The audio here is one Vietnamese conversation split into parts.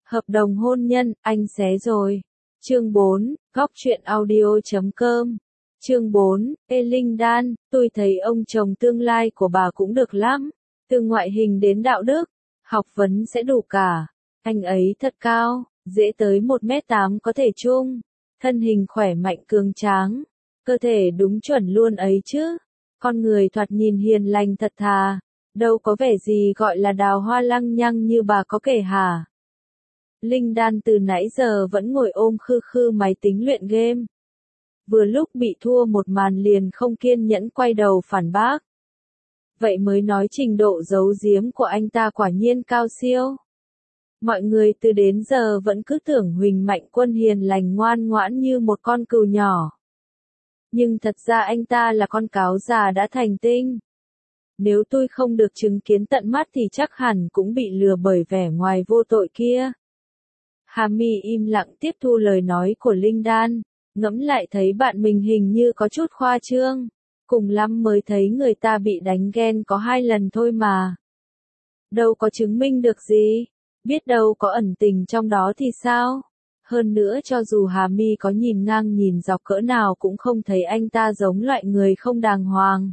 Hợp đồng hôn nhân, anh xé rồi. Chương 4, góc truyện audio.com. Chương 4, Linh Đan, tôi thấy ông chồng tương lai của bà cũng được lắm. Từ ngoại hình đến đạo đức, học vấn sẽ đủ cả. Anh ấy thật cao, dễ tới 1m8 có thể chung. Thân hình khỏe mạnh cường tráng. Cơ thể đúng chuẩn luôn ấy chứ. Con người thoạt nhìn hiền lành thật thà. Đâu có vẻ gì gọi là đào hoa lăng nhăng như bà có kể hả? Linh Đan từ nãy giờ vẫn ngồi ôm khư khư máy tính luyện game. Vừa lúc bị thua một màn liền không kiên nhẫn quay đầu phản bác. Vậy mới nói trình độ giấu giếm của anh ta quả nhiên cao siêu. Mọi người từ đến giờ vẫn cứ tưởng Huỳnh Mạnh Quân hiền lành ngoan ngoãn như một con cừu nhỏ. Nhưng thật ra anh ta là con cáo già đã thành tinh. Nếu tôi không được chứng kiến tận mắt thì chắc hẳn cũng bị lừa bởi vẻ ngoài vô tội kia. Hà My im lặng tiếp thu lời nói của Linh Đan, ngẫm lại thấy bạn mình hình như có chút khoa trương. Cùng lắm mới thấy người ta bị đánh ghen có 2 lần thôi mà. Đâu có chứng minh được gì, biết đâu có ẩn tình trong đó thì sao? Hơn nữa cho dù Hà My có nhìn ngang nhìn dọc cỡ nào cũng không thấy anh ta giống loại người không đàng hoàng.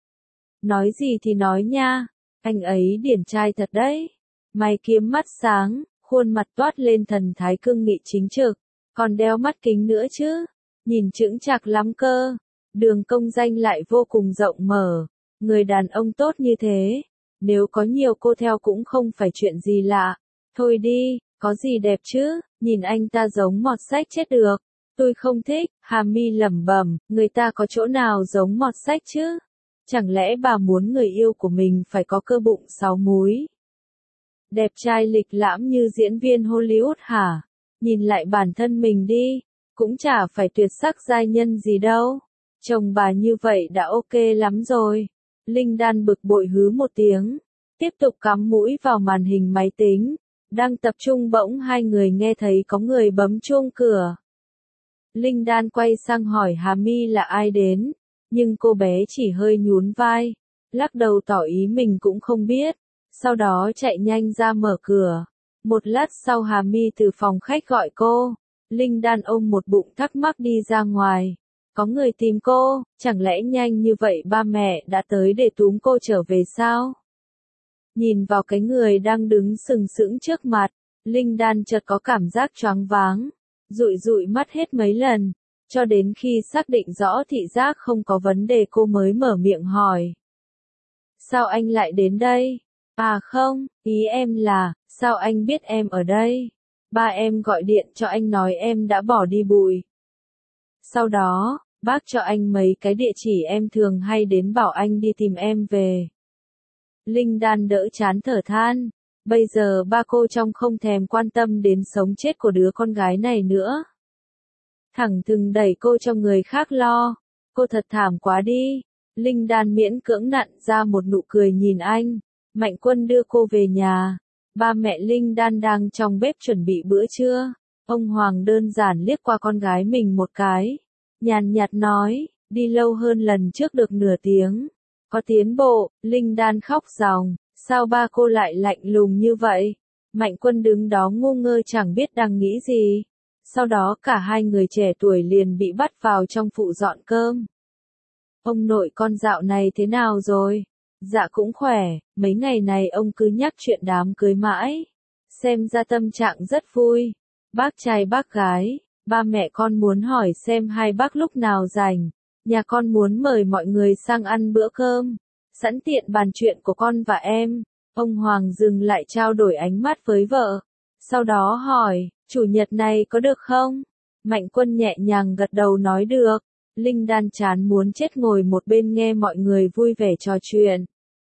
Nói gì thì nói nha, anh ấy điển trai thật đấy. Mày kiếm mắt sáng, khuôn mặt toát lên thần thái cương nghị chính trực, còn đeo mắt kính nữa chứ, nhìn chững chạc lắm cơ. Đường công danh lại vô cùng rộng mở, người đàn ông tốt như thế, nếu có nhiều cô theo cũng không phải chuyện gì lạ. Thôi đi, có gì đẹp chứ, nhìn anh ta giống mọt sách chết được. Tôi không thích, Hà My lẩm bẩm, người ta có chỗ nào giống mọt sách chứ? Chẳng lẽ bà muốn người yêu của mình phải có cơ bụng 6 múi? Đẹp trai lịch lãm như diễn viên Hollywood hả? Nhìn lại bản thân mình đi, cũng chả phải tuyệt sắc giai nhân gì đâu. Chồng bà như vậy đã ok lắm rồi. Linh Đan bực bội hứ một tiếng, tiếp tục cắm mũi vào màn hình máy tính. Đang tập trung bỗng hai người nghe thấy có người bấm chuông cửa. Linh Đan quay sang hỏi Hà My là ai đến, nhưng cô bé chỉ hơi nhún vai, lắc đầu tỏ ý mình cũng không biết. Sau đó chạy nhanh ra mở cửa. Một lát sau Hà My từ phòng khách gọi cô. Linh Đan ôm một bụng thắc mắc đi ra ngoài. Có người tìm cô, chẳng lẽ nhanh như vậy ba mẹ đã tới để túm cô trở về sao? Nhìn vào cái người đang đứng sừng sững trước mặt, Linh Đan chợt có cảm giác choáng váng, dụi dụi mắt hết mấy lần, cho đến khi xác định rõ thị giác không có vấn đề cô mới mở miệng hỏi. Sao anh lại đến đây? À không, ý em là, sao anh biết em ở đây? Ba em gọi điện cho anh nói em đã bỏ đi bụi. Sau đó, bác cho anh mấy cái địa chỉ em thường hay đến bảo anh đi tìm em về. Linh Đan đỡ chán thở than, bây giờ ba cô trông không thèm quan tâm đến sống chết của đứa con gái này nữa. Thẳng thừng đẩy cô cho người khác lo, cô thật thảm quá đi. Linh Đan miễn cưỡng nặn ra một nụ cười nhìn anh. Mạnh Quân đưa cô về nhà. Ba mẹ Linh Đan đang trong bếp chuẩn bị bữa trưa. Ông Hoàng đơn giản liếc qua con gái mình một cái. Nhàn nhạt nói, đi lâu hơn lần trước được nửa tiếng. Có tiến bộ. Linh Đan khóc ròng, sao ba cô lại lạnh lùng như vậy? Mạnh Quân đứng đó ngu ngơ chẳng biết đang nghĩ gì. Sau đó cả hai người trẻ tuổi liền bị bắt vào trong phụ dọn cơm. Ông nội con dạo này thế nào rồi? Dạ cũng khỏe, mấy ngày này ông cứ nhắc chuyện đám cưới mãi. Xem ra tâm trạng rất vui. Bác trai bác gái, ba mẹ con muốn hỏi xem hai bác lúc nào rảnh. Nhà con muốn mời mọi người sang ăn bữa cơm. Sẵn tiện bàn chuyện của con và em. Ông Hoàng dừng lại trao đổi ánh mắt với vợ. Sau đó hỏi, chủ nhật này có được không? Mạnh Quân nhẹ nhàng gật đầu nói được. Linh Đan chán muốn chết ngồi một bên nghe mọi người vui vẻ trò chuyện.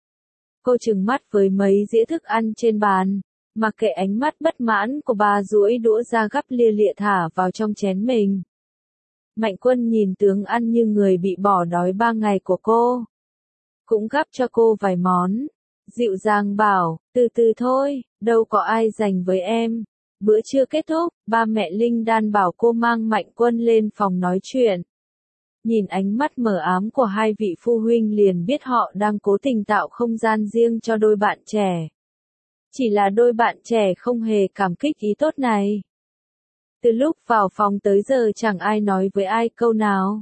Cô trừng mắt với mấy dĩa thức ăn trên bàn, mặc kệ ánh mắt bất mãn của bà duỗi đũa ra gắp lia lịa thả vào trong chén mình. Mạnh Quân nhìn tướng ăn như người bị bỏ đói 3 ngày của cô. Cũng gắp cho cô vài món. Dịu dàng bảo, từ từ thôi, đâu có ai dành với em. Bữa trưa kết thúc, ba mẹ Linh Đan bảo cô mang Mạnh Quân lên phòng nói chuyện. Nhìn ánh mắt mờ ám của hai vị phụ huynh liền biết họ đang cố tình tạo không gian riêng cho đôi bạn trẻ. Chỉ là đôi bạn trẻ không hề cảm kích ý tốt này. Từ lúc vào phòng tới giờ chẳng ai nói với ai câu nào.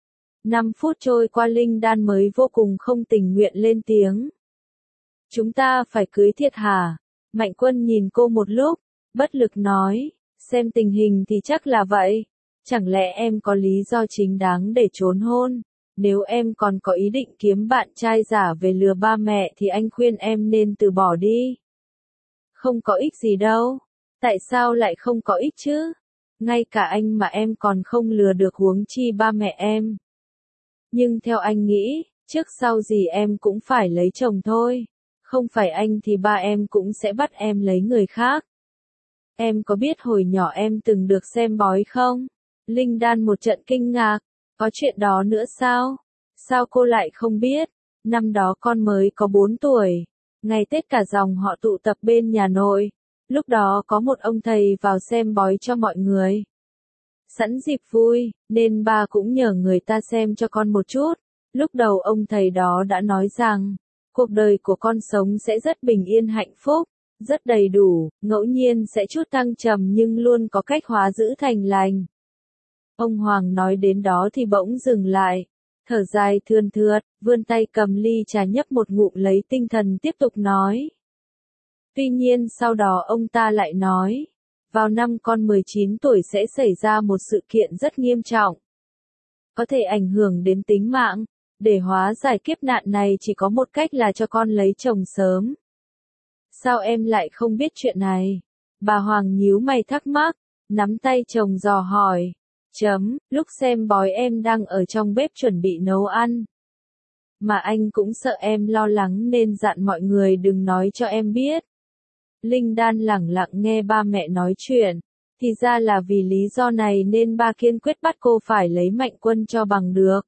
5 phút trôi qua Linh Đan mới vô cùng không tình nguyện lên tiếng. Chúng ta phải cưới thiệt hả? Mạnh Quân nhìn cô một lúc, bất lực nói, xem tình hình thì chắc là vậy. Chẳng lẽ em có lý do chính đáng để trốn hôn? Nếu em còn có ý định kiếm bạn trai giả về lừa ba mẹ thì anh khuyên em nên từ bỏ đi. Không có ích gì đâu. Tại sao lại không có ích chứ? Ngay cả anh mà em còn không lừa được huống chi ba mẹ em. Nhưng theo anh nghĩ, trước sau gì em cũng phải lấy chồng thôi. Không phải anh thì ba em cũng sẽ bắt em lấy người khác. Em có biết hồi nhỏ em từng được xem bói không? Linh Đan một trận kinh ngạc. Có chuyện đó nữa sao? Sao cô lại không biết? Năm đó con mới có 4 tuổi. Ngày Tết cả dòng họ tụ tập bên nhà nội. Lúc đó có một ông thầy vào xem bói cho mọi người. Sẵn dịp vui, nên ba cũng nhờ người ta xem cho con một chút. Lúc đầu ông thầy đó đã nói rằng, cuộc đời của con sống sẽ rất bình yên hạnh phúc, rất đầy đủ, ngẫu nhiên sẽ chút thăng trầm nhưng luôn có cách hóa dữ thành lành. Ông Hoàng nói đến đó thì bỗng dừng lại, thở dài thườn thượt, vươn tay cầm ly trà nhấp một ngụm lấy tinh thần tiếp tục nói. Tuy nhiên sau đó ông ta lại nói, vào năm con 19 tuổi sẽ xảy ra một sự kiện rất nghiêm trọng. Có thể ảnh hưởng đến tính mạng, để hóa giải kiếp nạn này chỉ có một cách là cho con lấy chồng sớm. Sao em lại không biết chuyện này? Bà Hoàng nhíu mày thắc mắc, nắm tay chồng dò hỏi. Lúc xem bói em đang ở trong bếp chuẩn bị nấu ăn. Mà anh cũng sợ em lo lắng nên dặn mọi người đừng nói cho em biết. Linh Đan lẳng lặng nghe ba mẹ nói chuyện. Thì ra là vì lý do này nên ba kiên quyết bắt cô phải lấy Mạnh Quân cho bằng được.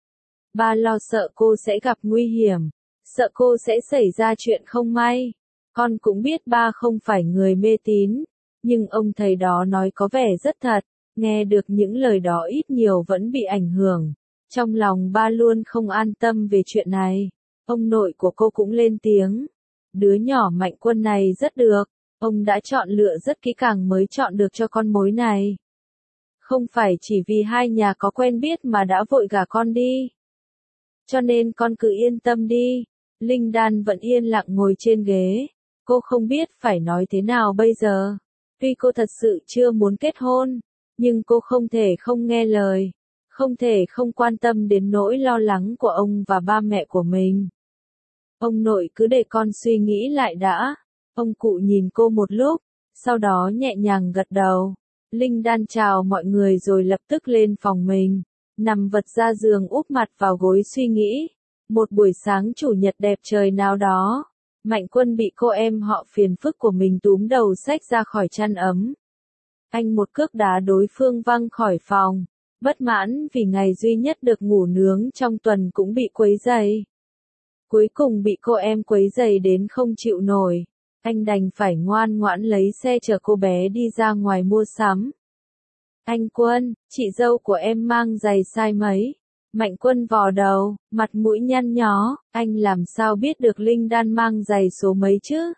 Ba lo sợ cô sẽ gặp nguy hiểm. Sợ cô sẽ xảy ra chuyện không may. Con cũng biết ba không phải người mê tín. Nhưng ông thầy đó nói có vẻ rất thật. Nghe được những lời đó ít nhiều vẫn bị ảnh hưởng. Trong lòng ba luôn không an tâm về chuyện này. Ông nội của cô cũng lên tiếng. Đứa nhỏ Mạnh Quân này rất được. Ông đã chọn lựa rất kỹ càng mới chọn được cho con mối này. Không phải chỉ vì hai nhà có quen biết mà đã vội gả con đi. Cho nên con cứ yên tâm đi. Linh Đan vẫn yên lặng ngồi trên ghế. Cô không biết phải nói thế nào bây giờ. Tuy cô thật sự chưa muốn kết hôn. Nhưng cô không thể không nghe lời. Không thể không quan tâm đến nỗi lo lắng của ông và ba mẹ của mình. Ông nội cứ để con suy nghĩ lại đã. Ông cụ nhìn cô một lúc, sau đó nhẹ nhàng gật đầu. Linh Đan chào mọi người rồi lập tức lên phòng mình, nằm vật ra giường úp mặt vào gối suy nghĩ. Một buổi sáng chủ nhật đẹp trời nào đó, Mạnh Quân bị cô em họ phiền phức của mình túm đầu xách ra khỏi chăn ấm. Anh một cước đá đối phương văng khỏi phòng, bất mãn vì ngày duy nhất được ngủ nướng trong tuần cũng bị quấy rầy. Cuối cùng bị cô em quấy rầy đến không chịu nổi. Anh đành phải ngoan ngoãn lấy xe chở cô bé đi ra ngoài mua sắm. Anh Quân, chị dâu của em mang giày size mấy? Mạnh Quân vò đầu, mặt mũi nhăn nhó, anh làm sao biết được Linh Đan mang giày số mấy chứ?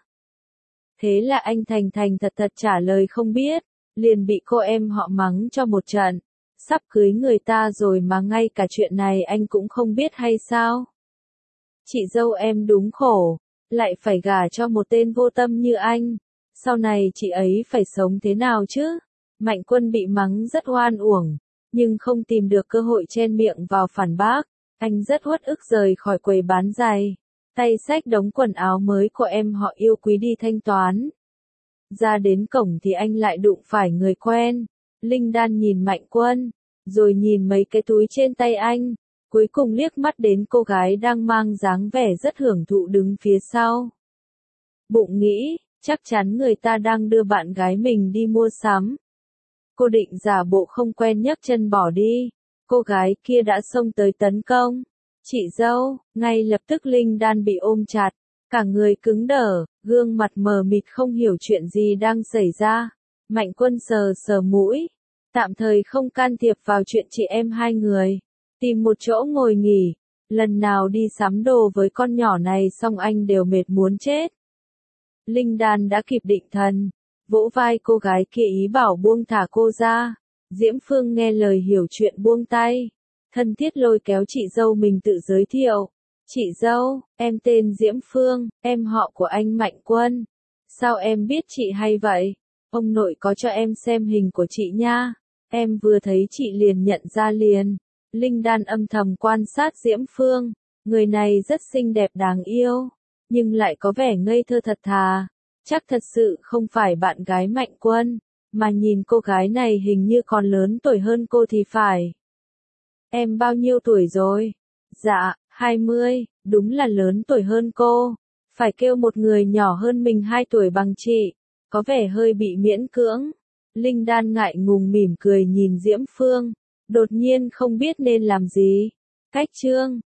Thế là anh thành thành thật thật trả lời không biết, liền bị cô em họ mắng cho một trận. Sắp cưới người ta rồi mà ngay cả chuyện này anh cũng không biết hay sao? Chị dâu em đúng khổ. Lại phải gả cho một tên vô tâm như anh. Sau này chị ấy phải sống thế nào chứ? Mạnh Quân bị mắng rất oan uổng, nhưng không tìm được cơ hội chen miệng vào phản bác. Anh rất uất ức rời khỏi quầy bán giày. Tay xách đống quần áo mới của em họ yêu quý đi thanh toán. Ra đến cổng thì anh lại đụng phải người quen. Linh Đan nhìn Mạnh Quân, rồi nhìn mấy cái túi trên tay anh. Cuối cùng liếc mắt đến cô gái đang mang dáng vẻ rất hưởng thụ đứng phía sau. Bụng nghĩ, chắc chắn người ta đang đưa bạn gái mình đi mua sắm. Cô định giả bộ không quen nhấc chân bỏ đi. Cô gái kia đã xông tới tấn công. Chị dâu, ngay lập tức Linh Đan bị ôm chặt. Cả người cứng đờ, gương mặt mờ mịt không hiểu chuyện gì đang xảy ra. Mạnh Quân sờ sờ mũi. Tạm thời không can thiệp vào chuyện chị em hai người. Tìm một chỗ ngồi nghỉ, lần nào đi sắm đồ với con nhỏ này xong anh đều mệt muốn chết. Linh Đan đã kịp định thần, vỗ vai cô gái kia ý bảo buông thả cô ra. Diễm Phương nghe lời hiểu chuyện buông tay, thân thiết lôi kéo chị dâu mình tự giới thiệu. Chị dâu, em tên Diễm Phương, em họ của anh Mạnh Quân. Sao em biết chị hay vậy? Ông nội có cho em xem hình của chị nha. Em vừa thấy chị liền nhận ra liền. Linh Đan âm thầm quan sát Diễm Phương. Người này rất xinh đẹp đáng yêu, nhưng lại có vẻ ngây thơ thật thà. Chắc thật sự không phải bạn gái Mạnh Quân, mà nhìn cô gái này hình như còn lớn tuổi hơn cô thì phải. Em bao nhiêu tuổi rồi? Dạ, 20, đúng là lớn tuổi hơn cô. Phải kêu một người nhỏ hơn mình 2 tuổi bằng chị, có vẻ hơi bị miễn cưỡng. Linh Đan ngại ngùng mỉm cười nhìn Diễm Phương, đột nhiên không biết nên làm gì. Cách chương